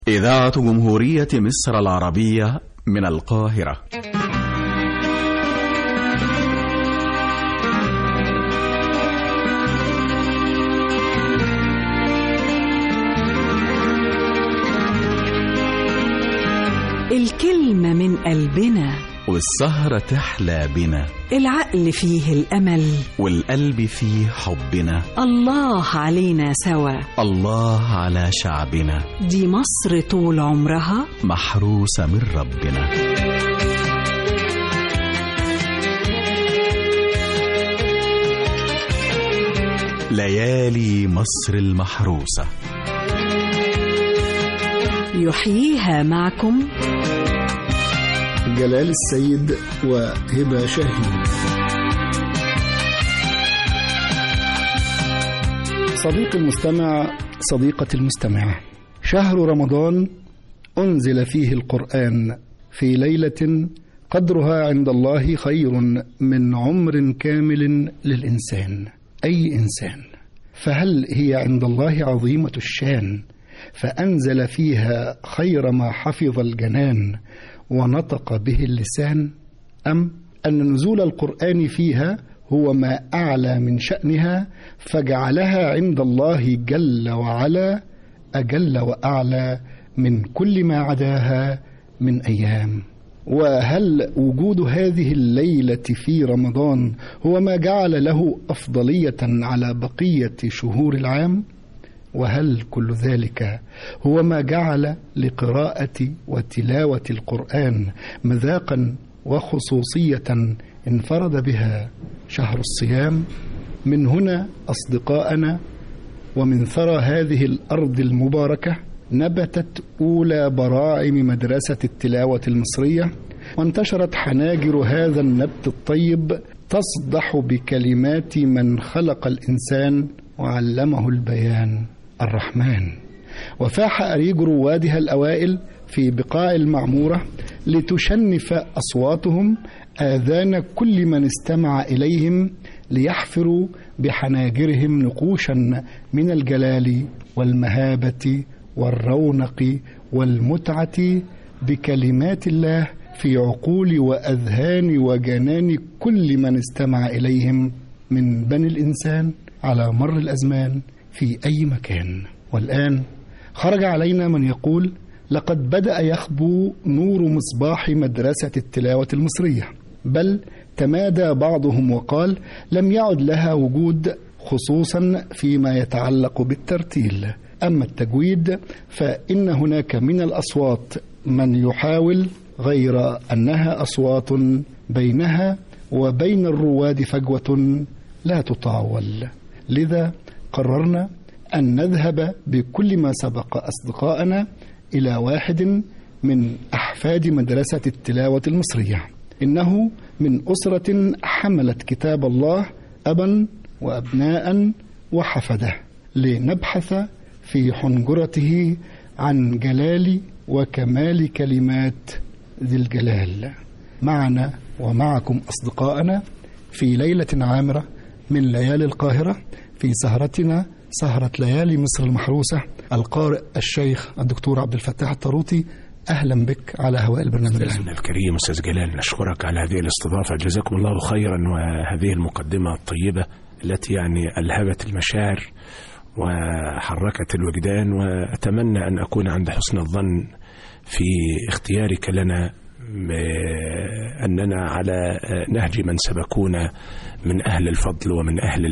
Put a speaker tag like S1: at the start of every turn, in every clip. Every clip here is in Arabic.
S1: إذاعة جمهورية مصر العربية من القاهرة.
S2: الكلمة من قلبنا
S1: والسهرة تحلى بنا،
S2: العقل فيه الأمل
S1: والقلب فيه حبنا.
S2: الله علينا سوا،
S1: الله على شعبنا،
S2: دي مصر طول عمرها
S1: محروسة من ربنا. ليالي مصر المحروسة
S2: يحييها معكم
S3: جلال السيد وهبة شاهين. صديق المستمع، صديقة المستمع، شهر رمضان أنزل فيه القرآن في ليلة قدرها عند الله خير من عمر كامل للإنسان، أي إنسان. فهل هي عند الله عظيمة الشان فأنزل فيها خير ما حفظ الجنان ونطق به اللسان، أم أن نزول القرآن فيها هو ما أعلى من شأنها فجعلها عند الله جل وعلا أجل وأعلى من كل ما عداها من أيام؟ وهل وجود هذه الليلة في رمضان هو ما جعل له أفضلية على بقية شهور العام؟ وهل كل ذلك هو ما جعل لقراءة وتلاوة القرآن مذاقا وخصوصية انفرد بها شهر الصيام؟ من هنا أصدقاءنا ومن ثرى هذه الأرض المباركة نبتت أولى براعم مدرسة التلاوة المصرية، وانتشرت حناجر هذا النبت الطيب تصدح بكلمات من خلق الإنسان وعلمه البيان الرحمن. وفاح أريج روادها الأوائل في بقاع المعمورة لتشنف أصواتهم آذان كل من استمع إليهم ليحفروا بحناجرهم نقوشا من الجلال والمهابة والرونق والمتعة بكلمات الله في عقول وأذهان وجنان كل من استمع إليهم من بني الإنسان على مر الأزمان في أي مكان. والآن خرج علينا من يقول لقد بدأ يخبو نور مصباح مدرسة التلاوة المصرية، بل تمادى بعضهم وقال لم يعد لها وجود، خصوصا فيما يتعلق بالترتيل. أما التجويد فإن هناك من الأصوات من يحاول، غير أنها أصوات بينها وبين الرواد فجوة لا تطاول. لذا قررنا أن نذهب بكل ما سبق أصدقائنا إلى واحد من أحفاد مدرسة التلاوة المصرية، إنه من أسرة حملت كتاب الله أبا وأبناء وحفده، لنبحث في حنجرته عن جلال وكمال كلمات ذي الجلال. معنا ومعكم أصدقائنا في ليلة عامرة من ليالي القاهرة، في سهرتنا سهرة ليالي مصر المحروسة، القارئ الشيخ الدكتور عبد الفتاح الطروطي. أهلا بك على هواء البرنامج
S4: الكريم أستاذ جلال. نشكرك على هذه الاستضافة، جزاكم الله خيرا، وهذه المقدمة الطيبة التي يعني ألهبت المشاعر وحركت الوجدان، وأتمنى أن أكون عند حسن الظن في اختيارك لنا أننا على نهج من سبقونا من أهل الفضل ومن أهل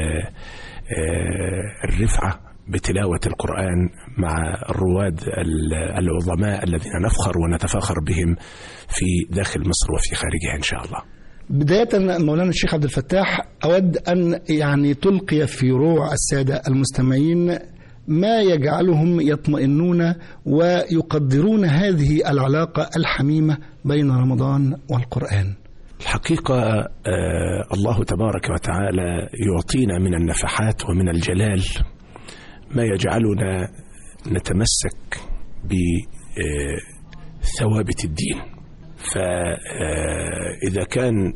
S4: الرفعة بتلاوة القرآن مع الرواد العظماء الذين نفخر ونتفاخر بهم في داخل مصر وفي خارجها إن شاء الله.
S3: بداية مولانا الشيخ عبد الفتاح، أود أن تلقي في روع السادة المستمعين ما يجعلهم يطمئنون ويقدرون هذه العلاقة الحميمة بين رمضان والقرآن.
S4: الحقيقة الله تبارك وتعالى يعطينا من النفحات ومن الجلال ما يجعلنا نتمسك بثوابت الدين. فإذا كان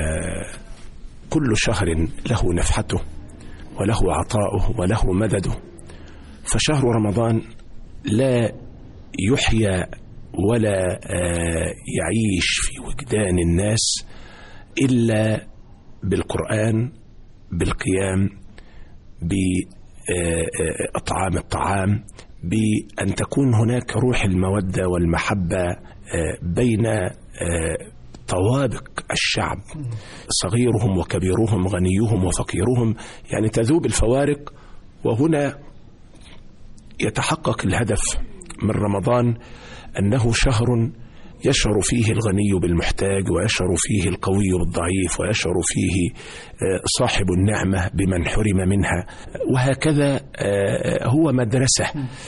S4: كل شهر له نفحته وله عطاؤه وله مدده، فشهر رمضان لا يحيى ولا يعيش في وجدان الناس إلا بالقرآن، بالقيام، بإطعام الطعام، بأن تكون هناك روح المودة والمحبة بين طوابق الشعب، صغيرهم وكبيرهم، غنيهم وفقيرهم، يعني تذوب الفوارق. وهنا يتحقق الهدف من رمضان، أنه شهر يشعر فيه الغني بالمحتاج، ويشعر فيه القوي بالضعيف، ويشعر فيه صاحب النعمة بمن حرم منها. وهكذا هو مدرسة،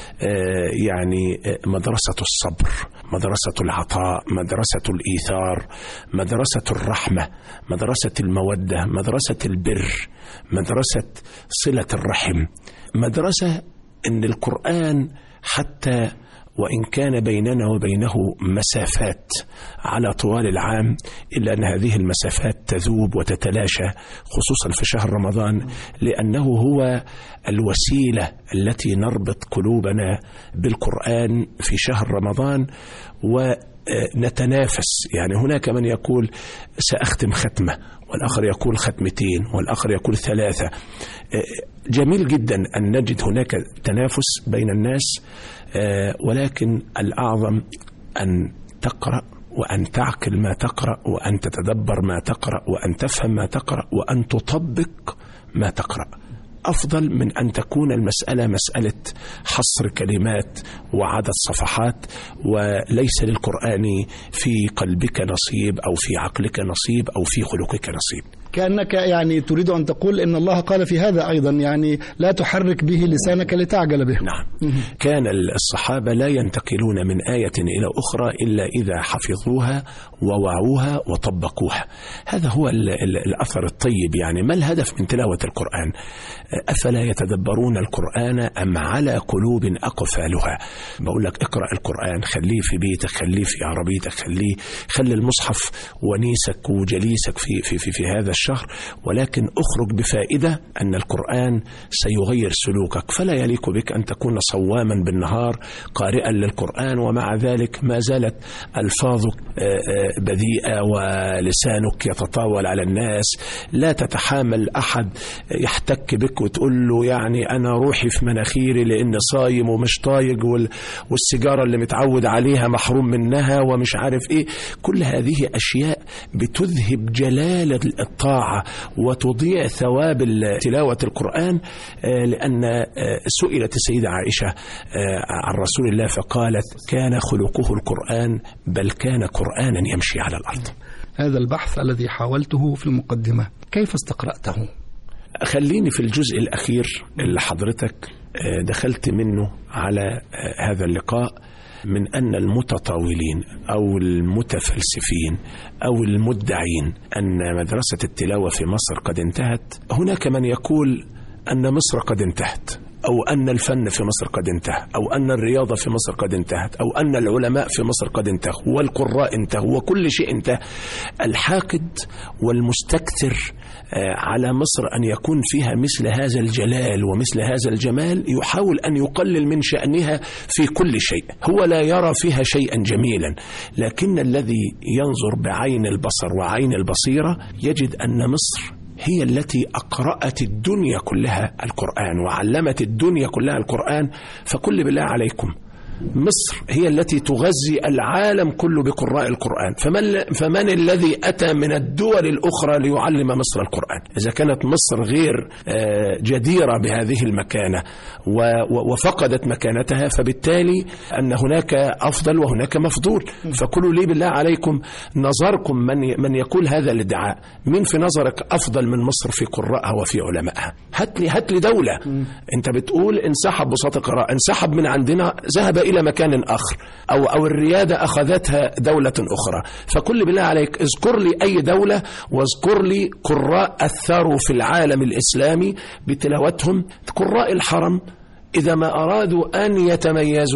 S4: يعني مدرسة الصبر، مدرسة العطاء، مدرسة الإيثار، مدرسة الرحمة، مدرسة المودة، مدرسة البر، مدرسة صلة الرحم، مدرسة أن القرآن حتى وإن كان بيننا وبينه مسافات على طوال العام، إلا أن هذه المسافات تذوب وتتلاشى خصوصا في شهر رمضان، لأنه هو الوسيلة التي نربط قلوبنا بالقرآن في شهر رمضان ونتنافس. يعني هناك من يقول سأختم ختمة، والآخر يقول ختمتين، والآخر يقول 3. جميل جدا أن نجد هناك تنافس بين الناس، ولكن الأعظم أن تقرأ وأن تعقل ما تقرأ، وأن تتدبر ما تقرأ، وأن تفهم ما تقرأ، وأن تطبق ما تقرأ. أفضل من أن تكون المسألة مسألة حصر كلمات وعدد صفحات، وليس للقرآن في قلبك نصيب أو في عقلك نصيب أو في خلقك نصيب.
S3: كأنك يعني تريد أن تقول إن الله قال في هذا أيضا، يعني لا تحرك به لسانك لتعجل به.
S4: نعم. كان الصحابة لا ينتقلون من آية إلى أخرى إلا إذا حفظوها ووعوها وطبقوها. هذا هو الأثر الطيب. يعني ما الهدف من تلاوة القرآن؟ أفلا يتدبرون القرآن أم على قلوب أقفالها؟ بقول لك اقرأ القرآن، خليه في بيتك، خليه في عربيتك، خلي المصحف ونيسك وجليسك في هذا الشهر، ولكن اخرج بفائدة أن القرآن سيغير سلوكك. فلا يليق بك أن تكون صواما بالنهار قارئا للقرآن ومع ذلك ما زالت ألفاظك بذيئة ولسانك يتطاول على الناس، لا تتحامل أحد يحتك بك وتقول له يعني أنا روحي في مناخيري لأن صايم ومش طايق، والسيجارة اللي متعود عليها محروم منها ومش عارف إيه. كل هذه أشياء بتذهب جلالة الطاعة وتضيع ثواب تلاوة القرآن. لأن سئلت السيدة عائشة عن رسول الله فقالت كان خلقه القرآن، بل كان قرآنا يمشي على الأرض.
S3: هذا البحث الذي حاولته في المقدمة كيف استقرأته؟
S4: خليني في الجزء الأخير اللي حضرتك دخلت منه على هذا اللقاء، من أن المتطاولين أو المتفلسفين أو المدعين أن مدرسة التلاوة في مصر قد انتهت. هناك من يقول أن مصر قد انتهت، أو أن الفن في مصر قد انتهى، أو أن الرياضة في مصر قد انتهت، أو أن العلماء في مصر قد انتهوا، والقراء انتهوا، وكل شيء انتهى. الحاقد والمستكثر على مصر أن يكون فيها مثل هذا الجلال ومثل هذا الجمال يحاول أن يقلل من شأنها في كل شيء. هو لا يرى فيها شيئا جميلا، لكن الذي ينظر بعين البصر وعين البصيرة يجد أن مصر هي التي أقرأت الدنيا كلها القرآن وعلمت الدنيا كلها القرآن. فكل بالله عليكم، مصر هي التي تغذي العالم كله بقراء القرآن. فمن الذي أتى من الدول الأخرى ليعلم مصر القرآن؟ إذا كانت مصر غير جديرة بهذه المكانة وفقدت مكانتها، فبالتالي أن هناك أفضل وهناك مفضول. فكلوا لي بالله عليكم نظركم من يقول هذا الادعاء، من في نظرك أفضل من مصر في قراءها وفي علمائها؟ هات لي دولة. أنت بتقول انسحب بساط القراءة، انسحب من عندنا، ذهب إلى مكان آخر، أو الريادة أخذتها دولة أخرى. فكل بالله عليك اذكر لي أي دولة، واذكر لي قراء أثروا في العالم الإسلامي بتلاوتهم. قراء الحرم إذا ما أرادوا أن يتميزوا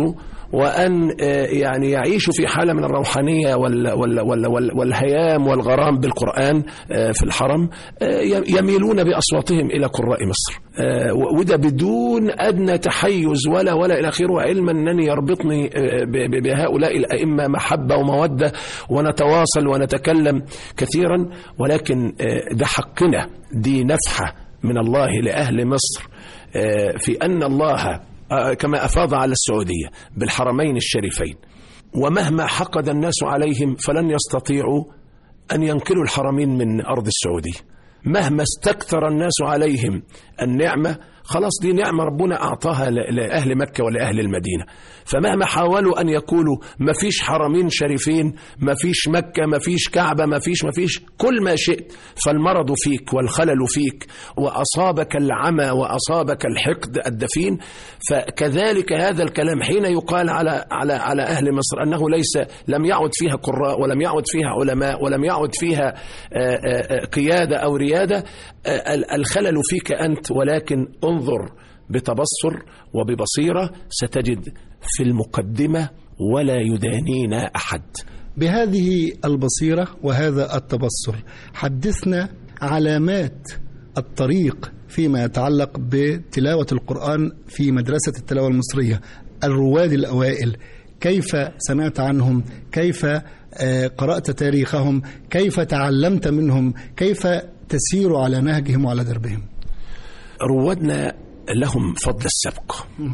S4: وأن يعني يعيشوا في حالة من الروحانية والهيام والغرام بالقرآن في الحرم، يميلون بأصواتهم إلى قراء مصر، وده بدون أدنى تحيز ولا إلى آخره، علما أنني يربطني بهؤلاء الأئمة محبة ومودة، ونتواصل ونتكلم كثيرا، ولكن ده حقنا، دي نفحة من الله لأهل مصر في أن الله كما أفاض على السعودية بالحرمين الشريفين، ومهما حقد الناس عليهم فلن يستطيعوا أن ينقلوا الحرمين من أرض السعودية. مهما استكثر الناس عليهم النعمة، خلاص دي نعمة ربنا أعطاها لأهل مكة ولأهل المدينة، فمهما حاولوا أن يقولوا ما فيش حرمين شريفين، ما فيش مكة، ما فيش كعبة، ما فيش كل ما شئت، فالمرض فيك والخلل فيك، وأصابك العمى وأصابك الحقد الدفين. فكذلك هذا الكلام حين يقال على أهل مصر أنه لم يعد فيها قراء، ولم يعد فيها علماء، ولم يعد فيها قيادة أو ريادة، الخلل فيك أنت، ولكن انظر بتبصر وببصيرة ستجد في المقدمة ولا يدانينا أحد.
S3: بهذه البصيرة وهذا التبصر حدثنا علامات الطريق فيما يتعلق بتلاوة القرآن في مدرسة التلاوة المصرية، الرواد الأوائل، كيف سمعت عنهم، كيف قرأت تاريخهم، كيف تعلمت منهم، كيف تسير على نهجهم وعلى دربهم؟
S4: روادنا لهم فضل السبق،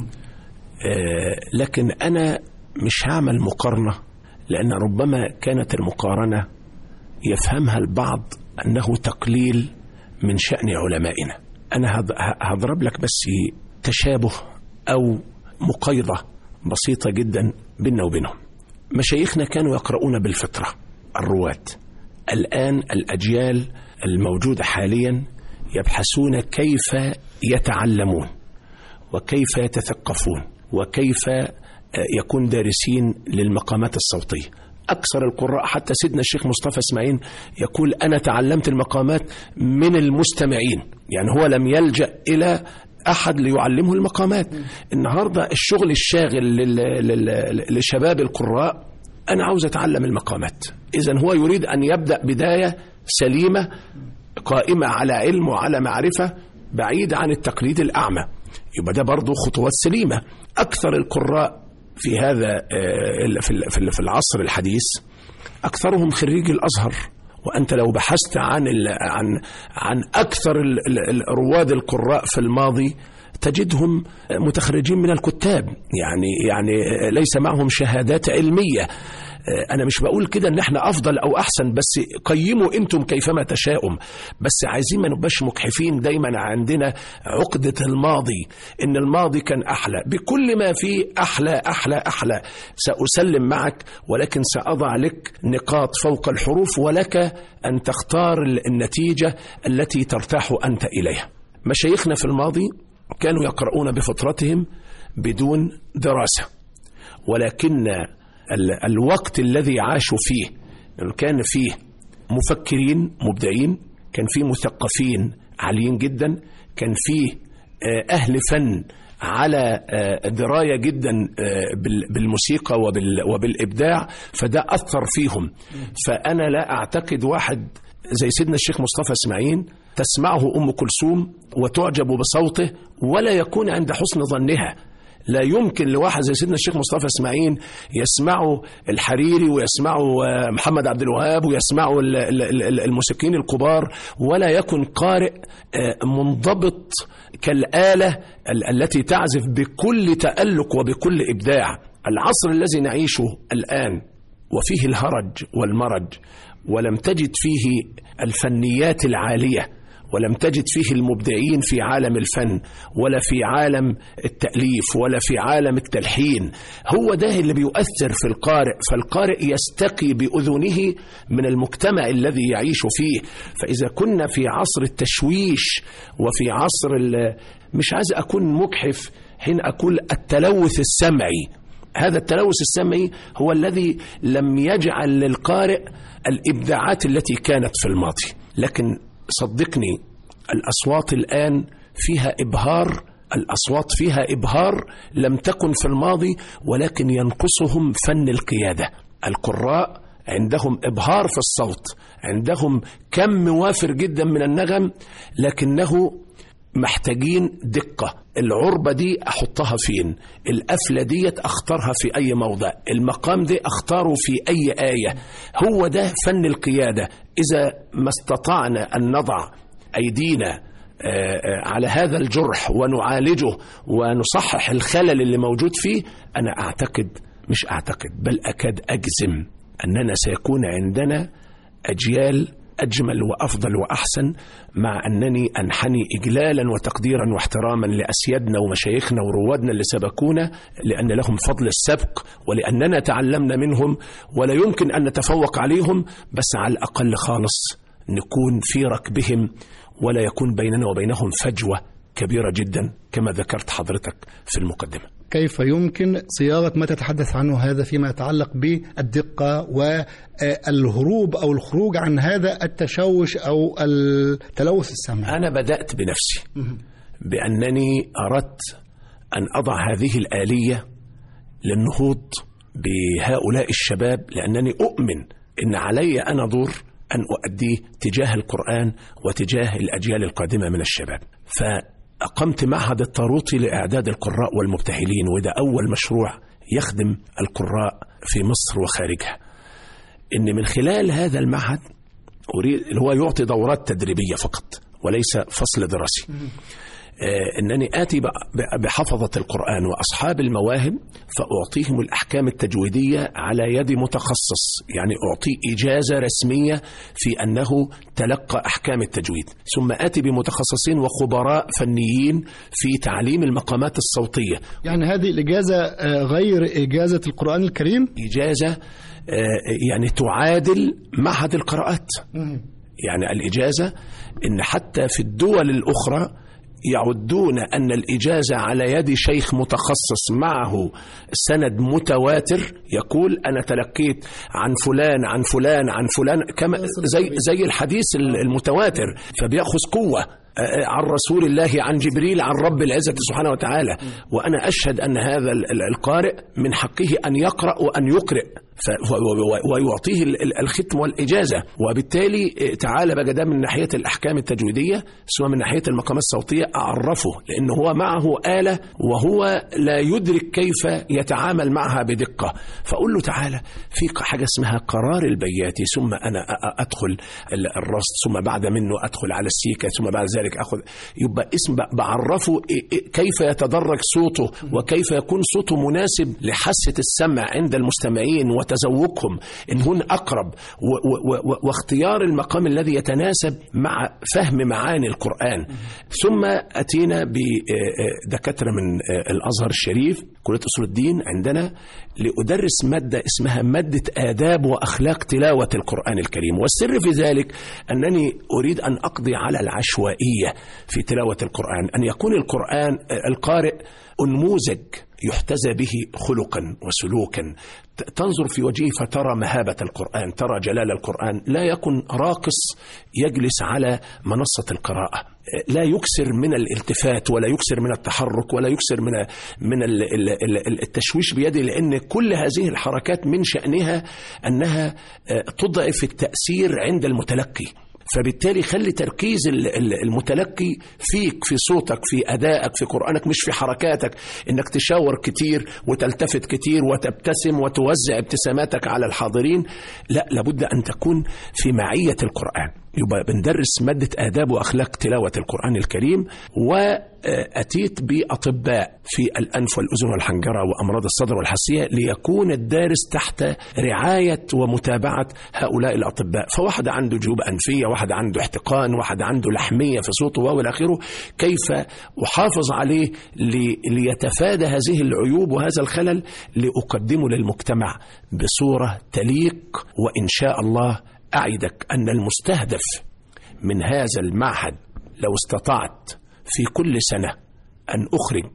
S4: لكن أنا مش هعمل مقارنة، لأن ربما كانت المقارنة يفهمها البعض أنه تقليل من شأن علمائنا. أنا هضرب لك بس تشابه أو مقايضة بسيطة جدا بيننا وبينهم. مشايخنا كانوا يقرؤون بالفطرة الرواد، الآن الأجيال الموجودة حاليا يبحثون كيف يتعلمون وكيف يتثقفون وكيف يكون دارسين للمقامات الصوتية. أكثر القراء حتى سيدنا الشيخ مصطفى اسماعيل يقول أنا تعلمت المقامات من المستمعين، يعني هو لم يلجأ إلى أحد ليعلمه المقامات. النهاردة الشغل الشاغل لشباب القراء أنا عاوز أتعلم المقامات، إذن هو يريد أن يبدأ بداية سليمة قائمة على علم وعلى معرفة بعيد عن التقليد الأعمى، يبقى ده برضو خطوات سليمة. أكثر القراء في هذا في العصر الحديث أكثرهم خريج الأزهر، وأنت لو بحثت عن أكثر رواد القراء في الماضي تجدهم متخرجين من الكتاب، يعني ليس معهم شهادات علمية. أنا مش بقول كده إن إحنا أفضل أو أحسن، بس قيموا أنتم كيفما تشاءم، بس عايزين ما نبقاش مكحفين دايما عندنا عقدة الماضي، إن الماضي كان أحلى، بكل ما فيه أحلى أحلى أحلى. سأسلم معك، ولكن سأضع لك نقاط فوق الحروف، ولك أن تختار النتيجة التي ترتاح أنت إليها. مشايخنا في الماضي كانوا يقرؤون بفطرتهم بدون دراسة، ولكن الوقت الذي عاشوا فيه كان فيه مفكرين مبدعين، كان فيه مثقفين عاليين جدا، كان فيه أهل فن على دراية جدا بالموسيقى وبالإبداع، فده أثر فيهم. فأنا لا أعتقد واحد زي سيدنا الشيخ مصطفى اسماعيل تسمعه أم كلثوم وتعجب بصوته ولا يكون عند حسن ظنها. لا يمكن لواحد زي سيدنا الشيخ مصطفى اسماعيل يسمعوا الحريري ويسمعوا محمد عبد الوهاب ويسمعوا الموسيقيين الكبار ولا يكن قارئ منضبط كالآلة التي تعزف بكل تألق وبكل إبداع. العصر الذي نعيشه الآن وفيه الهرج والمرج، ولم تجد فيه الفنيات العالية، ولم تجد فيه المبدعين في عالم الفن ولا في عالم التأليف ولا في عالم التلحين. هو ده اللي بيؤثر في القارئ، فالقارئ يستقي بأذنه من المجتمع الذي يعيش فيه. فإذا كنا في عصر التشويش وفي عصر مش عايز أكون مكحف حين أقول التلوث السمعي، هذا التلوث السمعي هو الذي لم يجعل للقارئ الإبداعات التي كانت في الماضي. لكن صدقني الأصوات الآن فيها إبهار الأصوات فيها إبهار لم تكن في الماضي، ولكن ينقصهم فن القيادة. القراء عندهم إبهار في الصوت، عندهم كم وافر جدا من النغم، لكنه محتاجين دقة. العربة دي أحطها فين؟ القفلة دي أختارها في أي موضع؟ المقام دي أختاره في أي آية؟ هو ده فن القيادة. إذا ما استطعنا أن نضع أيدينا على هذا الجرح ونعالجه ونصحح الخلل اللي موجود فيه، أنا أعتقد، مش أعتقد بل أكاد أجزم أننا سيكون عندنا أجيال أجمل وأفضل وأحسن، مع أنني أنحني إجلالا وتقديرا واحتراما لأسيادنا ومشايخنا وروادنا اللي سبقونا، لأن لهم فضل السبق ولأننا تعلمنا منهم ولا يمكن أن نتفوق عليهم، بس على الأقل خالص نكون في ركبهم ولا يكون بيننا وبينهم فجوة كبيرة جدا كما ذكرت حضرتك في المقدمة.
S3: كيف يمكن صياغة ما تتحدث عنه هذا فيما يتعلق بالدقة والهروب أو الخروج عن هذا التشوش أو التلوث السمعي؟
S4: أنا بدأت بنفسي بأنني أردت أن أضع هذه الآلية للنهوض بهؤلاء الشباب، لأنني أؤمن أن علي أنا دور أن أؤديه تجاه القرآن وتجاه الأجيال القادمة من الشباب. فأقمت معهد الطاروطي لإعداد القراء والمبتهلين، وده أول مشروع يخدم القراء في مصر وخارجها. إن من خلال هذا المعهد أريد اللي هو يعطي دورات تدريبية فقط وليس فصل دراسي، أنني آتي بحفظة القرآن وأصحاب المواهب فأعطيهم الأحكام التجويدية على يد متخصص، يعني أعطي إجازة رسمية في أنه تلقى أحكام التجويد، ثم آتي بمتخصصين وخبراء فنيين في تعليم المقامات الصوتية.
S3: يعني هذه الإجازة غير إجازة القرآن الكريم؟
S4: إجازة يعني تعادل معهد القراءات. يعني الإجازة إن حتى في الدول الأخرى يعدون أن الإجازة على يد شيخ متخصص معه سند متواتر يقول أنا تلقيت عن فلان عن فلان عن فلان، كما زي الحديث المتواتر، فبيأخذ قوة عن رسول الله عن جبريل عن رب العزة سبحانه وتعالى. وأنا أشهد أن هذا القارئ من حقه أن يقرأ وأن يقرئ ويعطيه الختم والإجازة. وبالتالي تعالى بقى ده من ناحية الأحكام التجويدية، ثم من ناحية المقامات الصوتية أعرفه، لأنه هو معه آلة وهو لا يدرك كيف يتعامل معها بدقة. فأقول له تعالى في حاجة اسمها قرار البياتي، ثم أنا أدخل الرصد، ثم بعد منه أدخل على السيكة، ثم بعد ذلك أخذ، يبقى اسم بعرفه كيف يتدرج صوته وكيف يكون صوته مناسب لحاسة السمع عند المستمعين وتذوقهم إن هن أقرب، واختيار المقام الذي يتناسب مع فهم معاني القرآن. ثم أتينا بدكاترة من الأزهر الشريف كلية أصول الدين عندنا لأدرس مادة اسمها مادة آداب وأخلاق تلاوة القرآن الكريم. والسر في ذلك أنني أريد أن أقضي على العشوائية في تلاوة القرآن، أن يكون القرآن القارئ أنموذج يحتذى به خلقا وسلوكا، تنظر في وجهه فترى مهابة القرآن، ترى جلال القرآن، لا يكن راقص يجلس على منصة القراءة، لا يكسر من الالتفات ولا يكسر من التحرك ولا يكسر من التشويش بيده، لأن كل هذه الحركات من شأنها أنها تضعف التأثير عند المتلقي. فبالتالي خلي تركيز المتلقي فيك، في صوتك، في أدائك، في قرآنك، مش في حركاتك، إنك تشاور كتير وتلتفت كتير وتبتسم وتوزع ابتساماتك على الحاضرين. لا، لابد أن تكون في معية القرآن. يبقى بندرس مادة آداب وأخلاق تلاوة القرآن الكريم، وأتيت بأطباء في الأنف والأذن والحنجرة وأمراض الصدر والحساسية ليكون الدارس تحت رعاية ومتابعة هؤلاء الأطباء. فواحد عنده جيوب أنفية، واحد عنده احتقان، واحد عنده لحمية في صوته وإلى آخره، كيف أحافظ عليه ليتفادى هذه العيوب وهذا الخلل لأقدمه للمجتمع بصورة تليق. وإن شاء الله أعدك أن المستهدف من هذا المعهد لو استطعت في كل سنة أن أخرج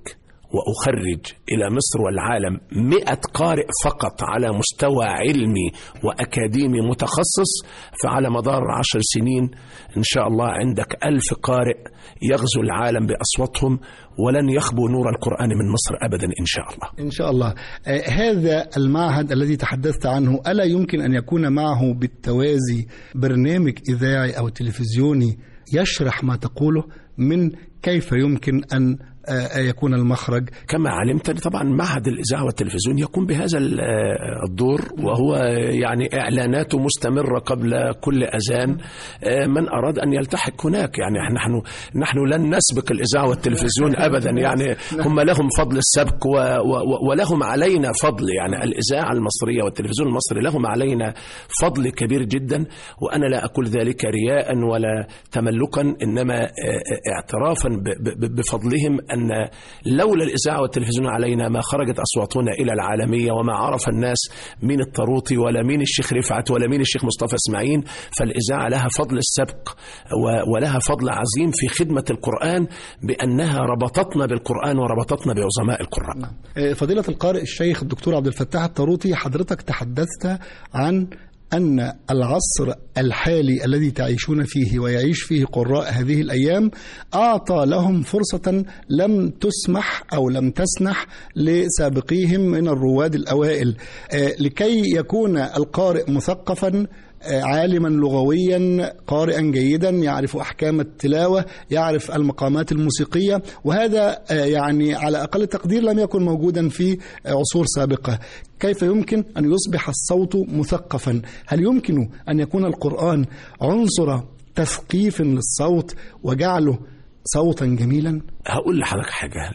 S4: وأخرج إلى مصر والعالم 100 قارئ فقط على مستوى علمي وأكاديمي متخصص، فعلى مدار 10 سنين إن شاء الله عندك 1000 قارئ يغزو العالم بأصواتهم، ولن يخبو نور القرآن من مصر أبدا إن شاء الله.
S3: إن شاء الله. هذا المعهد الذي تحدثت عنه ألا يمكن أن يكون معه بالتوازي برنامج إذاعي أو تلفزيوني يشرح ما تقوله، من كيف يمكن أن يكون المخرج؟
S4: كما علمت طبعا معهد الإذاعة والتلفزيون يقوم بهذا الدور، وهو يعني إعلاناته مستمرة قبل كل أذان من أراد أن يلتحق هناك. يعني نحن لن نسبق الإذاعة والتلفزيون أبدا، يعني هم لهم فضل السبق ولهم علينا فضل. يعني الإذاعة المصرية والتلفزيون المصري لهم علينا فضل كبير جدا، وأنا لا أقول ذلك رياء ولا تملكا، إنما اعترافا بفضلهم، أن لولا الإذاعة والتلفزيون علينا ما خرجت أصواتنا إلى العالمية، وما عرف الناس مين الطروطي ولا مين الشيخ رفعت ولا مين الشيخ مصطفى اسماعيل. فالإذاعة لها فضل السبق ولها فضل عظيم في خدمة القرآن، بأنها ربطتنا بالقرآن وربطتنا بعظماء القراء.
S3: فضيلة القارئ الشيخ الدكتور عبد الفتاح الطروطي، حضرتك تحدثت عن أن العصر الحالي الذي تعيشون فيه ويعيش فيه قراء هذه الأيام أعطى لهم فرصة لم تسمح أو لم تسنح لسابقيهم من الرواد الأوائل، لكي يكون القارئ مثقفا عالما لغويا، قارئا جيدا، يعرف أحكام التلاوة، يعرف المقامات الموسيقية، وهذا يعني على أقل تقدير لم يكن موجودا في عصور سابقة. كيف يمكن أن يصبح الصوت مثقفا؟ هل يمكن أن يكون القرآن عنصر تثقيف للصوت وجعله صوتا جميلا؟
S4: هقول لحضرتك حاجة.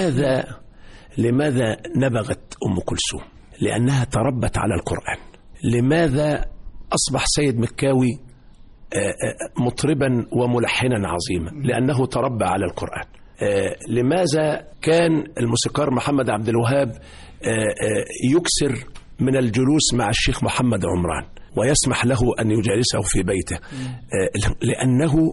S4: لماذا نبغت أم كلثوم؟ لأنها تربت على القرآن. لماذا أصبح سيد مكاوي مطربا وملحنا عظيما؟ لأنه تربى على القرآن. لماذا كان الموسيقار محمد عبد الوهاب يكسر من الجلوس مع الشيخ محمد عمران ويسمح له أن يجالسه في بيته؟ لأنه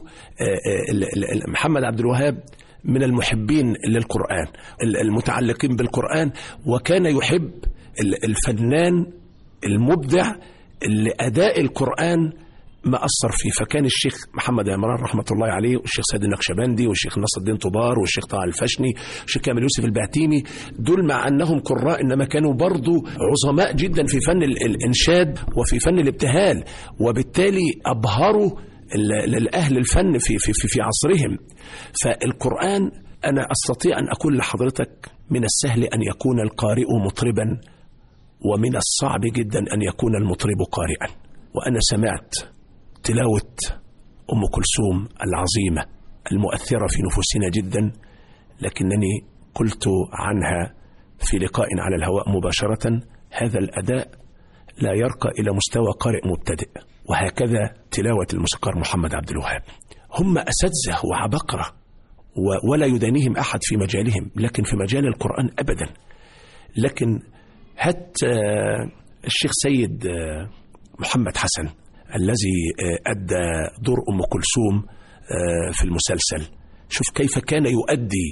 S4: محمد عبد الوهاب من المحبين للقرآن، المتعلقين بالقرآن، وكان يحب الفنان المبدع اللي أداء القرآن ما أثر فيه. فكان الشيخ محمد عمران رحمة الله عليه، والشيخ سيد النقشبندي، والشيخ نصر الدين طبار، والشيخ طه الفشني، والشيخ كامل يوسف البعتيمي، دول مع أنهم قراء إنما كانوا برضو عظماء جدا في فن الإنشاد وفي فن الابتهال، وبالتالي أبهروا للأهل الفن في عصرهم. فالقرآن أنا أستطيع أن أقول لحضرتك من السهل أن يكون القارئ مطربا، ومن الصعب جدا أن يكون المطرب قارئا. وأنا سمعت تلاوة أم كلثوم العظيمة المؤثرة في نفوسنا جدا، لكنني قلت عنها في لقاء على الهواء مباشرة: هذا الأداء لا يرقى إلى مستوى قارئ مبتدئ. وهكذا تلاوة الموسيقار محمد عبد الوهاب، هم أساتذة وعبقرة ولا يدانيهم أحد في مجالهم، لكن في مجال القرآن أبدا. لكن حتى الشيخ سيد محمد حسن الذي أدى دور أم كلثوم في المسلسل، شوف كيف كان يؤدي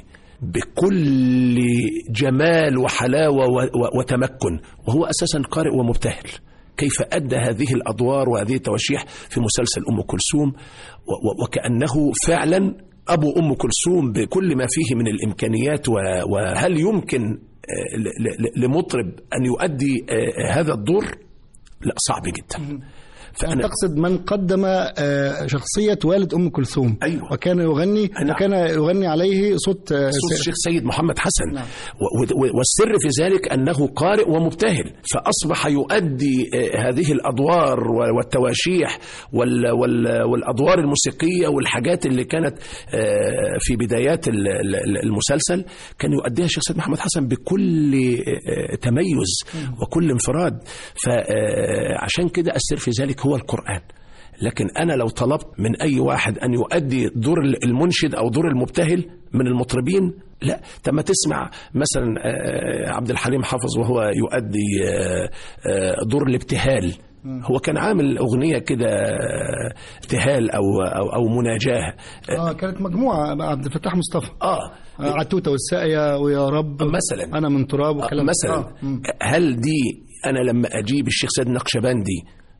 S4: بكل جمال وحلاوة وتمكن، وهو أساسا قارئ ومبتهل. كيف أدى هذه الأدوار وهذه التوشيح في مسلسل أم كلثوم، وكأنه فعلا أبو أم كلثوم بكل ما فيه من الإمكانيات. وهل يمكن لمطرب أن يؤدي هذا الدور؟ لا، صعب جدا.
S3: فأنا تقصد من قدم شخصية والد أم كلثوم.
S4: أيوة.
S3: وكان يغني عليه صوت
S4: الشيخ سيد محمد حسن. نعم. والسر في ذلك أنه قارئ ومبتهل، فأصبح يؤدي هذه الأدوار والتواشيح والأدوار الموسيقية والحاجات اللي كانت في بدايات المسلسل كان يؤديها الشيخ سيد محمد حسن بكل تميز وكل انفراد. فعشان كده السر في ذلك هو القرآن. لكن أنا لو طلبت من أي واحد أن يؤدي دور المنشد أو دور المبتهل من المطربين، لا. تم تسمع مثلا عبد الحليم حافظ وهو يؤدي دور الابتهال هو كان عامل أغنية كده ابتهال أو مناجاة.
S3: كانت مجموعة عبد الفتاح مصطفى. عتوتة والساقية ويا رب
S4: مثلا
S3: أنا من تراب وكلام
S4: مثلا. هل دي أنا لما أجيب الشيخ سيد النقشبندي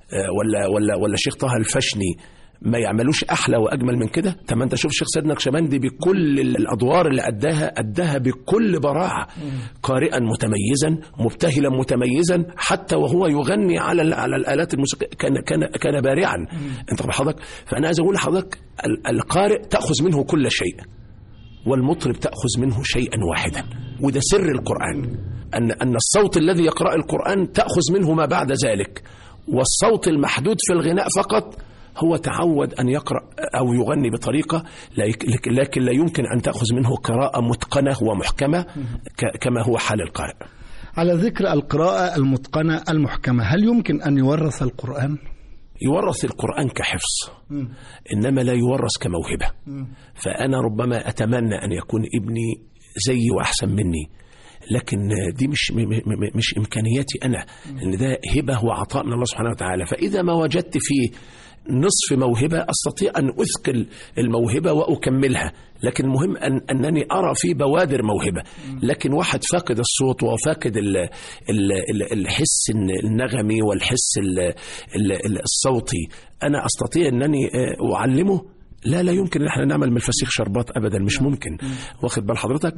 S4: ولا الشيخ طه الفشني ما يعملوش أحلى وأجمل من كده؟ طب ما أنت شوف الشيخ سيد النقشبندي بكل الأدوار اللي أداها بكل براعة، قارئا متميزا، مبتهلا متميزا، حتى وهو يغني على الآلات الموسيقية كان بارعا. أنت بحضرتك. فأنا عايز أقول لحضرتك القارئ تأخذ منه كل شيء، والمطرب تأخذ منه شيئا واحدا، وده سر القرآن، أن الصوت الذي يقرأ القرآن تأخذ منه ما بعد ذلك، والصوت المحدود في الغناء فقط هو تعود أن يقرأ أو يغني بطريقة، لكن لا يمكن أن تأخذ منه قراءة متقنة ومحكمة كما هو حال القارئ.
S3: على ذكر القراءة المتقنة المحكمة، هل يمكن أن يورث القرآن؟
S4: يورث القرآن كحفظ، إنما لا يورث كموهبة. فأنا ربما أتمنى أن يكون ابني زيي وأحسن مني، لكن دي مش إمكانياتي أنا، لأن ده هبة وعطاء من الله سبحانه وتعالى. فإذا ما وجدت فيه نصف موهبة أستطيع أن أثقل الموهبة وأكملها، لكن المهم أنني أرى في بوادر موهبة. لكن واحد فاقد الصوت وفاقد الحس النغمي والحس الصوتي، أنا أستطيع أنني أعلمه؟ لا يمكن ان احنا نعمل من الفسيخ شربات ابدا، مش ممكن. واخد بال حضرتك؟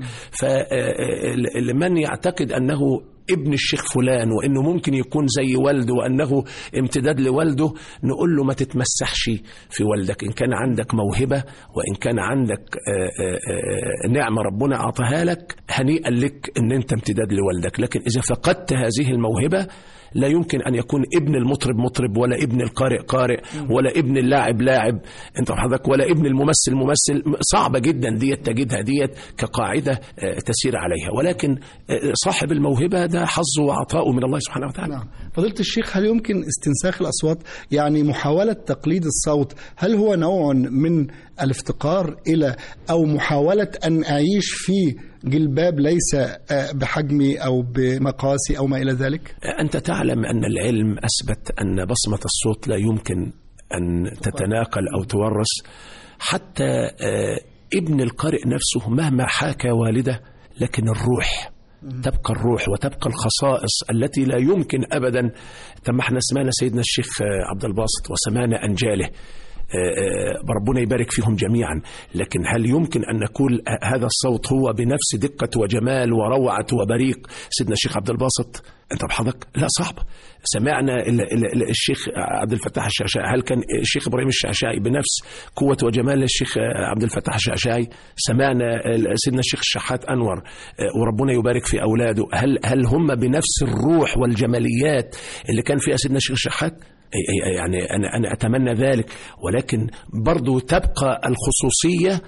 S4: فلمن يعتقد انه ابن الشيخ فلان وانه ممكن يكون زي والده وانه امتداد لوالده، نقول له ما تتمسحش في والدك. ان كان عندك موهبة وان كان عندك نعمة ربنا اعطاها لك، هنيئا لك ان انت امتداد لوالدك. لكن اذا فقدت هذه الموهبة لا يمكن أن يكون ابن المطرب مطرب، ولا ابن القارئ قارئ، ولا ابن اللاعب لاعب، انت حضرتك، ولا ابن الممثل ممثل. صعبة جدا ديت تجدها ديت كقاعدة تسير عليها. ولكن صاحب الموهبة ده حظه وعطاؤه من الله سبحانه وتعالى.
S3: نعم. فضيلة الشيخ، هل يمكن استنساخ الأصوات، يعني محاولة تقليد الصوت، هل هو نوع من الافتقار إلى أو محاولة أن أعيش في جلباب ليس بحجمي أو بمقاسي أو ما إلى ذلك؟
S4: أنت تعلم أن العلم أثبت أن بصمة الصوت لا يمكن أن تتناقل أو تورث. حتى ابن القارئ نفسه مهما حاكى والده، لكن الروح تبقى، الروح وتبقى الخصائص التي لا يمكن أبدا. تم احنا سمعنا سيدنا الشيخ عبد الباسط وسمعنا أنجاله، ربنا يبارك فيهم جميعا، لكن هل يمكن أن نقول هذا الصوت هو بنفس دقة وجمال وروعة وبريق سيدنا الشيخ عبد الباسط؟ أنت بحضرتك لا، صعب. سمعنا الشيخ عبد الفتاح الشعشاعي، هل كان الشيخ إبراهيم الشعشاعي بنفس قوة وجمال الشيخ عبد الفتاح الشعشاعي؟ سمعنا سيدنا الشيخ الشحات أنور وربنا يبارك في أولاده، هل هم بنفس الروح والجماليات اللي كان فيها سيدنا الشيخ الشحات؟ يعني أنا أتمنى ذلك، ولكن برضو تبقى الخصوصية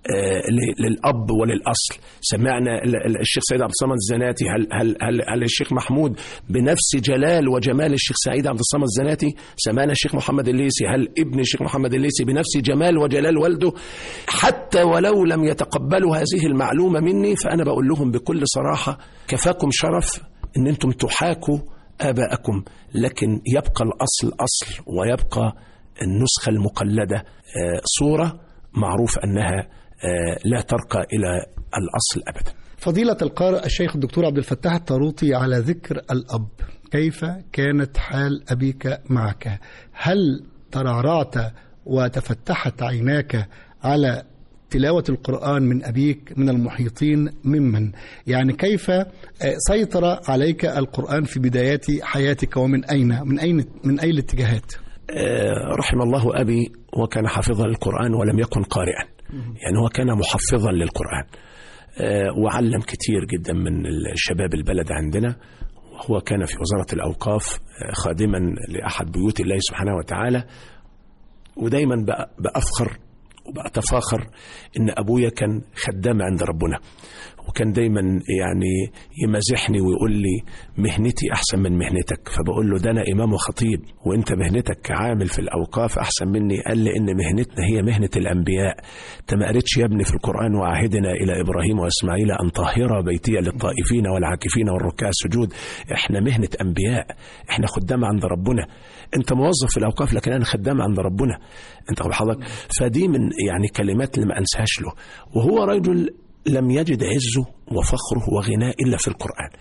S4: للأب وللأصل. سمعنا الشيخ سعيد عبد الصمد الزناتي، هل الشيخ محمود بنفس جلال وجمال الشيخ سعيد عبد الصمد الزناتي؟ سمعنا الشيخ محمد الليثي، هل ابن الشيخ محمد الليثي بنفس جمال وجلال والده؟ حتى ولو لم يتقبلوا هذه المعلومة مني، فأنا بقول لهم بكل صراحة كفاكم شرف أن أنتم تحاكوا آباءكم، لكن يبقى الأصل أصل، ويبقى النسخة المقلدة صورة معروف أنها لا ترقى إلى الأصل أبدا.
S3: فضيلة القارئ الشيخ الدكتور عبد الفتاح الطاروطي، على ذكر الأب، كيف كانت حال أبيك معك؟ هل ترعرعت وتفتحت عيناك على تلاوة القرآن من أبيك، من المحيطين ممن؟ يعني كيف سيطر عليك القرآن في بدايات حياتك، ومن أين من أي الاتجاهات؟
S4: رحم الله أبي، وكان حافظا للقرآن ولم يكن قارئا، يعني هو كان محفظا للقرآن، وعلم كتير جدا من الشباب البلد عندنا. وهو كان في وزارة الأوقاف خادما لأحد بيوت الله سبحانه وتعالى. ودايما بأفخر وبأتفاخر إن أبويا كان خدام عند ربنا، وكان دايما يعني يمازحني ويقول لي مهنتي أحسن من مهنتك. فبقول له ده أنا إمام وخطيب وإنت مهنتك عامل في الأوقاف أحسن مني. قال لي إن مهنتنا هي مهنة الأنبياء. أنت ما قريتش يا ابني في القرآن وعهدنا إلى إبراهيم وإسماعيل أن طهر بيتي للطائفين والعاكفين والركع السجود. إحنا مهنة أنبياء، إحنا خدام عند ربنا. أنت موظف في الأوقاف لكن أنا خدام عند ربنا. أنت حضرتك. فدي من يعني كلمات اللي ما أنساش له. وهو رجل لم يجد عزه وفخره وغناه إلا في القرآن.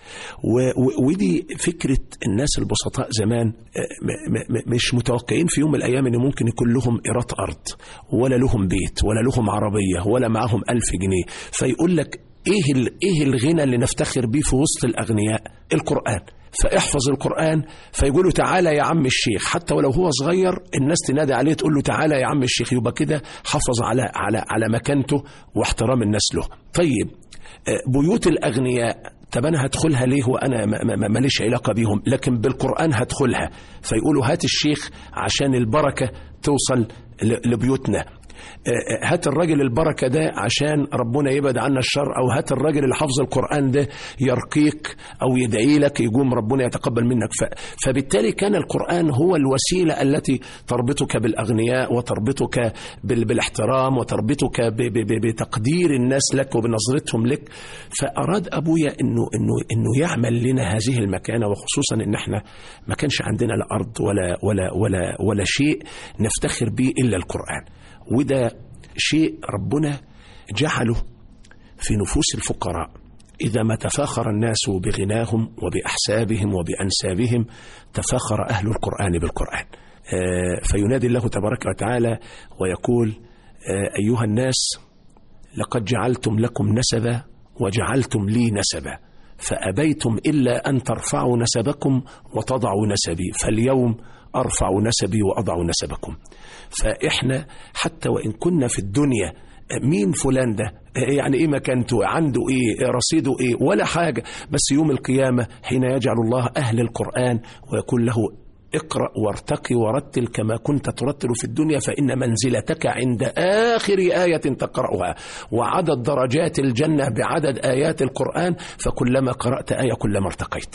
S4: ودي فكرة الناس البسطاء زمان مش متوقعين في يوم من الأيام أن ممكن يكون لهم إيراد أرض ولا لهم بيت ولا لهم عربية ولا معهم 1000 جنيه. فيقول لك إيه الغنى اللي نفتخر بيه في وسط الأغنياء؟ القرآن. فاحفظ القرآن. فيقولوا تعالى يا عم الشيخ، حتى ولو هو صغير الناس تنادي عليه تقول له تعالى يا عم الشيخ، يبقى كده حفظ على مكانته واحترام الناس له. طيب بيوت الأغنياء، طب أنا هدخلها ليه وأنا ماليش علاقة بيهم؟ لكن بالقرآن هدخلها. فيقولوا هات الشيخ عشان البركة توصل لبيوتنا، هات الراجل البركة ده عشان ربنا يبعد عنا الشر، أو هات الراجل اللي حفظ القرآن ده يرقيك أو يدعي لك يقوم ربنا يتقبل منك. فبالتالي كان القرآن هو الوسيلة التي تربطك بالأغنياء وتربطك بالاحترام وتربطك بتقدير الناس لك وبنظرتهم لك. فأراد أبويا إنه يعمل لنا هذه المكانة، وخصوصا إن احنا ما كانش عندنا لا أرض ولا شيء نفتخر به إلا القرآن. وده شيء ربنا جعله في نفوس الفقراء. إذا ما تفاخر الناس بغناهم وبأحسابهم وبأنسابهم تفاخر أهل القرآن بالقرآن. فينادي الله تبارك وتعالى ويقول أيها الناس لقد جعلتم لكم نسبا وجعلتم لي نسبا فأبيتم إلا أن ترفعوا نسبكم وتضعوا نسبي، فاليوم أرفع نسبي وأضع نسبكم. فإحنا حتى وإن كنا في الدنيا مين فلان ده، يعني إيه مكانته، عنده إيه، رصيده إيه، ولا حاجة. بس يوم القيامة حين يجعل الله أهل القرآن ويقول له اقرأ وارتقي ورتل كما كنت ترتل في الدنيا فإن منزلتك عند آخر آية تقرأها، وعدد درجات الجنة بعدد آيات القرآن، فكلما قرأت آية كلما ارتقيت.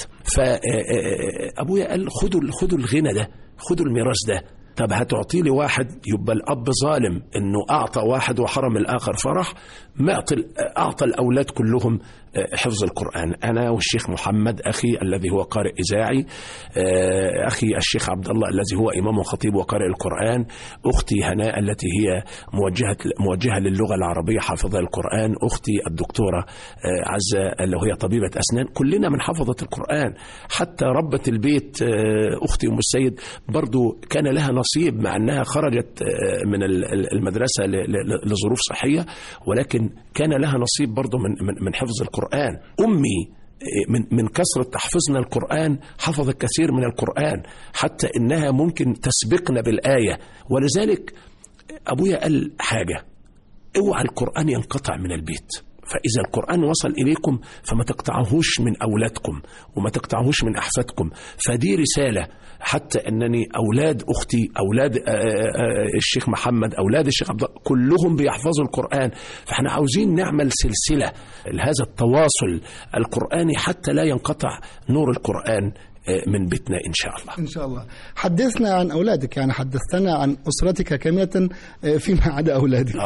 S4: فأبويا قال خدوا الغنى ده، خدوا الميراث ده. طب هتعطي لي واحد يبقى الأب ظالم إنه أعطى واحد وحرم الآخر، فرح ما أعطى الأولاد كلهم حفظ القرآن. أنا والشيخ محمد أخي الذي هو قارئ إذاعي، أخي الشيخ عبد الله الذي هو إمام وخطيب وقارئ القرآن، أختي هناء التي هي موجهة للغة العربية حافظة القرآن، أختي الدكتورة عزة اللي هي طبيبة أسنان، كلنا من حفظة القرآن. حتى ربة البيت أختي أم السيد برضو كان لها نصيب، مع أنها خرجت من المدرسة لظروف صحية، ولكن كان لها نصيب برضو من حفظ القرآن. أمي من كثرة تحفظنا القرآن حفظت كثير من القرآن، حتى إنها ممكن تسبقنا بالآية. ولذلك أبويا قال حاجة: اوعى القرآن ينقطع من البيت، فإذا القرآن وصل إليكم فما تقطعوهوش من أولادكم وما تقطعوهوش من أحفادكم. فدي رسالة، حتى أنني أولاد أختي، أولاد الشيخ محمد، أولاد الشيخ عبد الله، كلهم بيحفظوا القرآن. فإحنا عاوزين نعمل سلسلة لهذا التواصل القرآني حتى لا ينقطع نور القرآن من بيتنا إن شاء الله.
S3: إن شاء الله. حدثنا عن أولادك، يعني حدثنا عن أسرتك كاملة فيما عدا أولادك.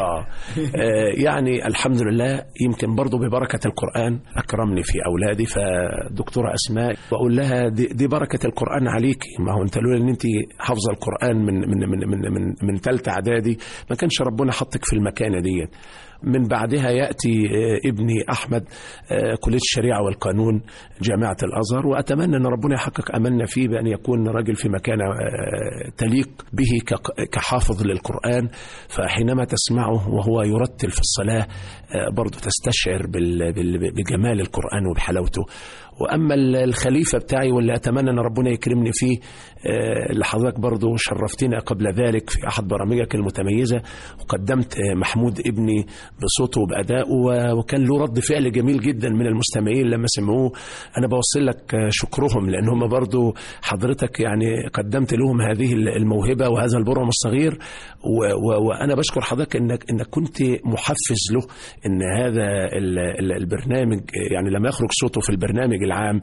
S4: يعني الحمد لله، يمكن برضو ببركة القرآن أكرمني في أولادي. فالدكتورة أسماء بقول لها دي بركة القرآن عليك، ما هو أنت لولا أن أنت حافظة القرآن من ثالثة إعدادي ما كانش ربنا حطك في المكانة دي. من بعدها يأتي ابني أحمد كلية الشريعة والقانون جامعة الأزهر، وأتمنى أن ربنا يحقق أملنا فيه بأن يكون راجل في مكانة تليق به كحافظ للقرآن. فحينما تسمعه وهو يرتل في الصلاة برضو تستشعر بجمال القرآن وبحلاوته. وأما الخليفة بتاعي واللي أتمنى أن ربنا يكرمني فيه، اللي حضرتك برضو شرفتنا قبل ذلك في أحد برامجك المتميزة، وقدمت محمود ابني بصوته وبأدائه، وكان له رد فعل جميل جدا من المستمعين لما سمعوه. أنا بوصل لك شكرهم، لأن هم برضو حضرتك يعني قدمت لهم هذه الموهبة وهذا البرم الصغير، وأنا بشكر حضرتك إنك كنت محفز له، إن هذا البرنامج يعني لما يخرج صوته في البرنامج العام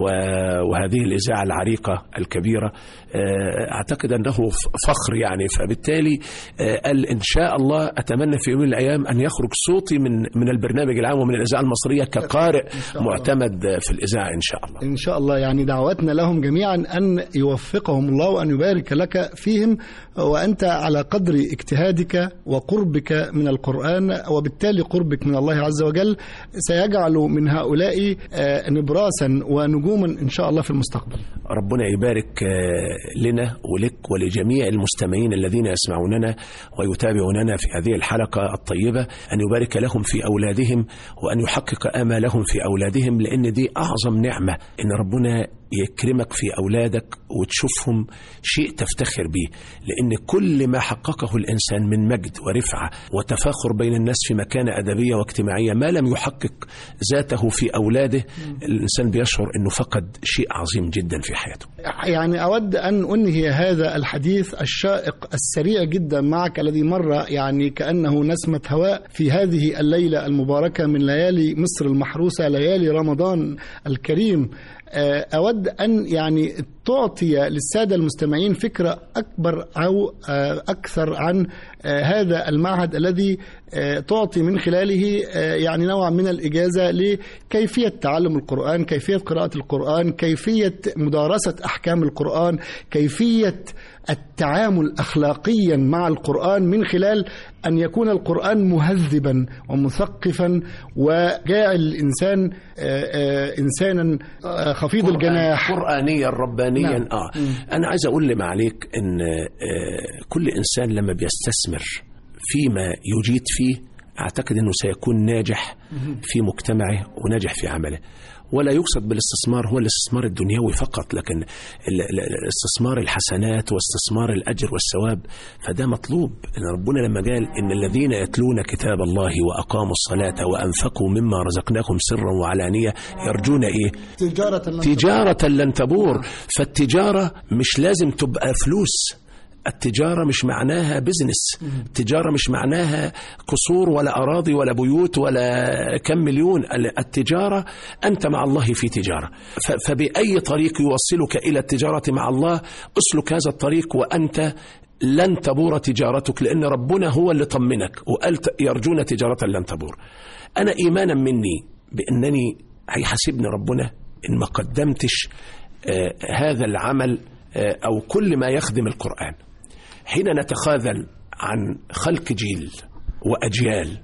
S4: وهذه الإذاعة العريقة الكبيرة، أعتقد أنه فخر يعني. فبالتالي قال إن شاء الله أتمنى في يوم من الأيام أن يخرج صوتي من البرنامج العام ومن الإذاعة المصرية كقارئ معتمد في الإذاعة إن شاء الله.
S3: إن شاء الله، يعني دعواتنا لهم جميعا أن يوفقهم الله وأن يبارك لك فيهم، وأنت على قدر اجتهادك وقربك من القرآن وبالتالي قربك من الله عز وجل سيجعل من هؤلاء نبراسا ونجوما إن شاء الله في المستقبل.
S4: ربنا يبارك لنا ولك ولجميع المستمعين الذين يسمعوننا ويتابعوننا في هذه الحلقة الطيبة، أن يبارك لهم في أولادهم وأن يحقق آمالهم في أولادهم، لأن دي أعظم نعمة، إن ربنا يكرمك في أولادك وتشوفهم شيء تفتخر به، لأن كل ما حققه الإنسان من مجد ورفعة وتفاخر بين الناس في مكانة أدبية واجتماعية، ما لم يحقق ذاته في أولاده، الإنسان بيشعر أنه فقد شيء عظيم جدا في حياته.
S3: يعني أود أن أنهي هذا الحديث الشائق السريع جدا معك الذي مر يعني كأنه نسمة هواء في هذه الليلة المباركة من ليالي مصر المحروسة، ليالي رمضان الكريم. أود أن يعني تعطي للسادة المستمعين فكرة أكبر أو أكثر عن هذا المعهد الذي تعطي من خلاله يعني نوع من الإجازة لكيفية تعلم القرآن، كيفية قراءة القرآن، كيفية مدارسة أحكام القرآن، كيفية التعامل أخلاقيا مع القرآن من خلال أن يكون القرآن مهذبا ومثقفا وجاعل الإنسان إنسانا خفيض الجناح
S4: قرآنيا ربانيا. نعم. أنا عايز أقول لما عليك أن كل إنسان لما بيستثمر فيما يجيد فيه أعتقد أنه سيكون ناجح في مجتمعه وناجح في عمله. ولا يقصد بالاستثمار هو الاستثمار الدنيوي فقط، لكن الاستثمار الحسنات واستثمار الأجر والثواب فده مطلوب. إن ربنا لما قال إن الذين يتلون كتاب الله وأقاموا الصلاة وأنفقوا مما رزقناهم سرا وعلانية يرجون إيه؟ تجارة لن تبور. فالتجارة مش لازم تبقى فلوس، التجارة مش معناها بزنس، التجارة مش معناها قصور ولا أراضي ولا بيوت ولا كم مليون. التجارة أنت مع الله في تجارة، فبأي طريق يوصلك إلى التجارة مع الله أسلك هذا الطريق وأنت لن تبور تجارتك، لأن ربنا هو اللي طمنك وقال يرجون تجارة لن تبور. أنا إيمانا مني بأنني هيحاسبني ربنا إن ما قدمتش هذا العمل أو كل ما يخدم القرآن. حين نتخاذل عن خلق جيل وأجيال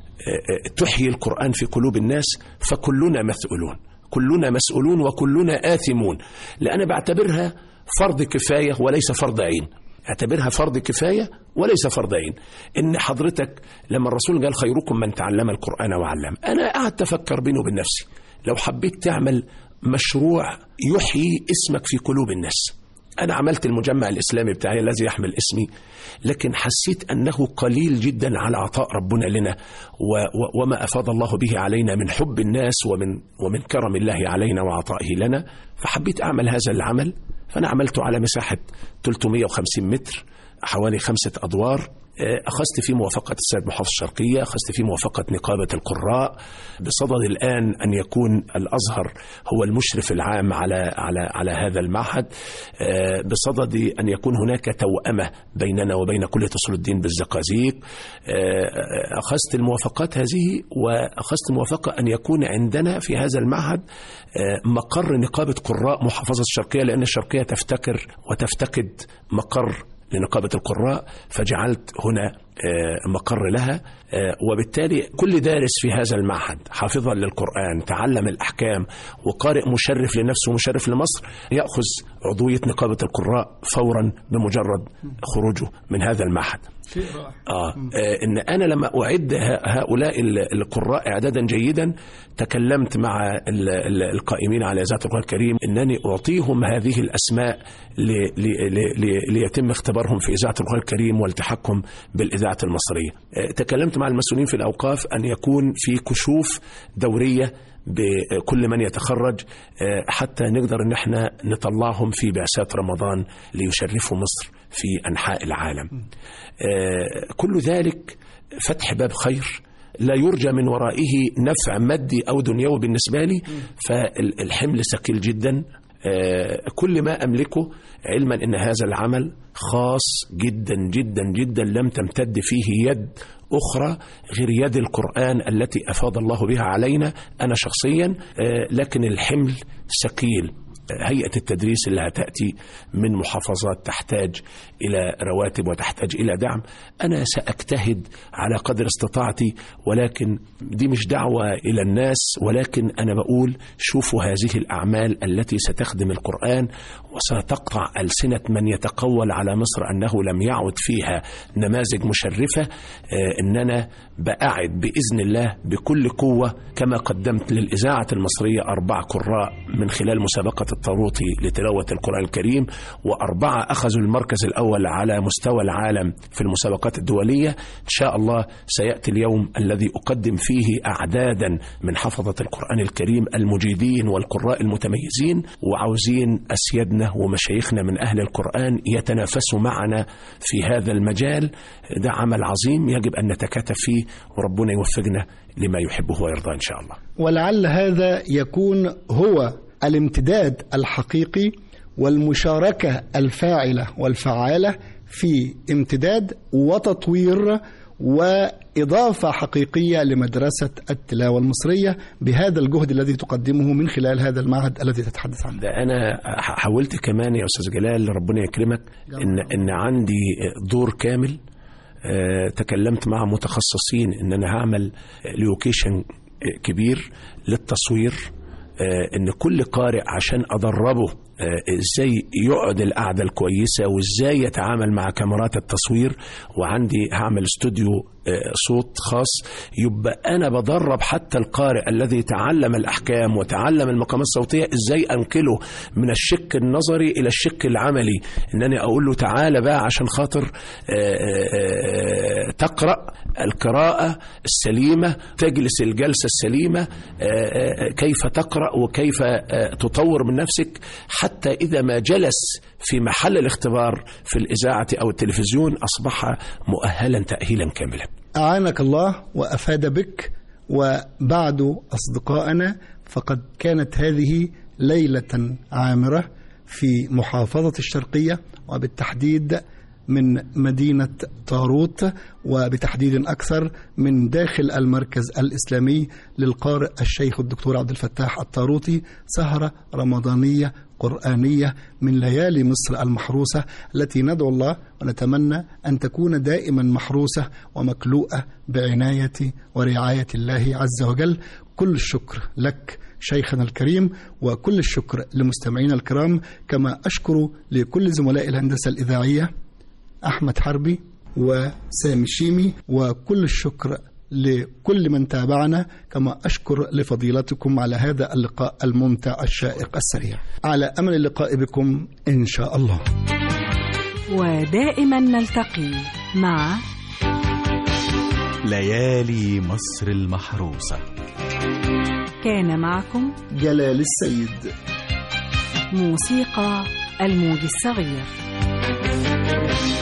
S4: تحيي القرآن في قلوب الناس فكلنا مسؤولون، كلنا مسؤولون وكلنا آثمون، لأنا بعتبرها فرض كفاية وليس فرض عين. اعتبرها فرض كفاية وليس فرض عين. إن حضرتك لما الرسول قال خيركم من تعلم القرآن وعلم، أنا قاعد أفكر بيني وبين نفسي لو حبيت تعمل مشروع يحيي اسمك في قلوب الناس. أنا عملت المجمع الإسلامي بتاعي الذي يحمل اسمي، لكن حسيت أنه قليل جدا على عطاء ربنا لنا وما أفاض الله به علينا من حب الناس ومن كرم الله علينا وعطائه لنا، فحبيت أعمل هذا العمل. فأنا عملته على مساحة 350 متر حوالي 5 أدوار. أخذت في موافقة السيد محافظ الشرقية، أخذت في موافقة نقابة القراء، بصدد الآن أن يكون الأزهر هو المشرف العام على هذا المعهد، بصدد أن يكون هناك توأمة بيننا وبين كلية أصول الدين بالزقازيق. أخذت الموافقات هذه، وأخذت موافقة أن يكون عندنا في هذا المعهد مقر نقابة قراء محافظة الشرقية، لأن الشرقية تفتكر وتفتقد مقر لنقابة القراء، فجعلت هنا مقر لها. وبالتالي كل دارس في هذا المعهد حافظا للقرآن تعلم الأحكام وقارئ مشرف لنفسه ومشرف لمصر يأخذ عضوية نقابة القراء فورا بمجرد خروجه من هذا المعهد. إن أنا لما أعد هؤلاء القراء إعدادا جيدا، تكلمت مع القائمين على إذاعة القرآن الكريم أنني أعطيهم هذه الأسماء ليتم اختبارهم في إذاعة القرآن الكريم والتحكم بالإذاعة المصرية. تكلمت مع المسؤولين في الأوقاف أن يكون في كشوف دورية بكل من يتخرج حتى نقدر ان احنا نطلعهم في بعثات رمضان ليشرفوا مصر في أنحاء العالم. كل ذلك فتح باب خير لا يرجى من ورائه نفع مادي أو دنيوي بالنسبة لي، فالحمل ثقيل جدا. كل ما أملكه علما أن هذا العمل خاص جدا جدا جدا، لم تمتد فيه يد أخرى غير يد القرآن التي أفاض الله بها علينا أنا شخصيا، لكن الحمل ثقيل. هيئة التدريس اللي هتأتي من محافظات تحتاج إلى رواتب وتحتاج إلى دعم، أنا سأجتهد على قدر استطاعتي، ولكن دي مش دعوة إلى الناس، ولكن أنا بقول شوفوا هذه الأعمال التي ستخدم القرآن وستقطع ألسنة من يتقول على مصر أنه لم يعد فيها نماذج مشرفة. إننا بأعد بإذن الله بكل قوة، كما قدمت للإذاعة المصرية 4 قراء من خلال مسابقة الطاروطي لتلاوة القرآن الكريم، و4 أخذوا المركز الأول على مستوى العالم في المسابقات الدولية. إن شاء الله سيأتي اليوم الذي أقدم فيه أعدادا من حفظة القرآن الكريم المجيدين والقراء المتميزين، وعاوزين أسيادنا ومشايخنا من أهل القرآن يتنافسوا معنا في هذا المجال. ده عمل عظيم يجب أن نتكاتف فيه، وربنا يوفقنا لما يحبه ويرضى إن شاء الله.
S3: ولعل هذا يكون هو الامتداد الحقيقي والمشاركة الفاعلة والفعالة في امتداد وتطوير وإضافة حقيقية لمدرسة التلاوة المصرية بهذا الجهد الذي تقدمه من خلال هذا المعهد الذي تتحدث عنه.
S4: ده أنا حاولت كمان يا أستاذ جلال، ربنا يكرمك، إن عندي دور كامل. تكلمت مع متخصصين إن أنا هعمل لوكيشن كبير للتصوير، إن كل قارئ عشان أدربه إزاي يقعد القعدة الكويسة وإزاي يتعامل مع كاميرات التصوير، وعندي هعمل استوديو صوت خاص، يبقى أنا بدرب حتى القارئ الذي تعلم الأحكام وتعلم المقامات الصوتية إزاي أنقله من الشق النظري إلى الشق العملي. إنني أقول له تعالى بقى عشان خاطر تقرأ القراءة السليمة، تجلس الجلسة السليمة، كيف تقرأ وكيف تطور من نفسك، حتى إذا ما جلس في محل الاختبار في الإذاعة أو التلفزيون أصبح مؤهلا تأهيلا كاملا.
S3: أعانك الله وأفاد بك. وبعد أصدقائنا، فقد كانت هذه ليلة عامرة في محافظة الشرقية، وبالتحديد من مدينة طاروت، وبتحديد أكثر من داخل المركز الإسلامي للقارئ الشيخ الدكتور عبد الفتاح الطاروطي، سهرة رمضانية قرآنية من ليالي مصر المحروسة، التي ندعو الله ونتمنى أن تكون دائما محروسة ومكلوءة بعناية ورعاية الله عز وجل. كل الشكر لك شيخنا الكريم، وكل الشكر لمستمعينا الكرام، كما أشكر لكل زملاء الهندسة الإذاعية أحمد حربي وسامي شيمي، وكل الشكر لكل من تابعنا، كما أشكر لفضيلتكم على هذا اللقاء الممتع الشائق السريع. على أمل اللقاء بكم إن شاء الله.
S2: ودائما نلتقي مع
S1: ليالي مصر المحروسة.
S2: كان معكم
S3: جلال السيد.
S2: موسيقى الموج الصغير.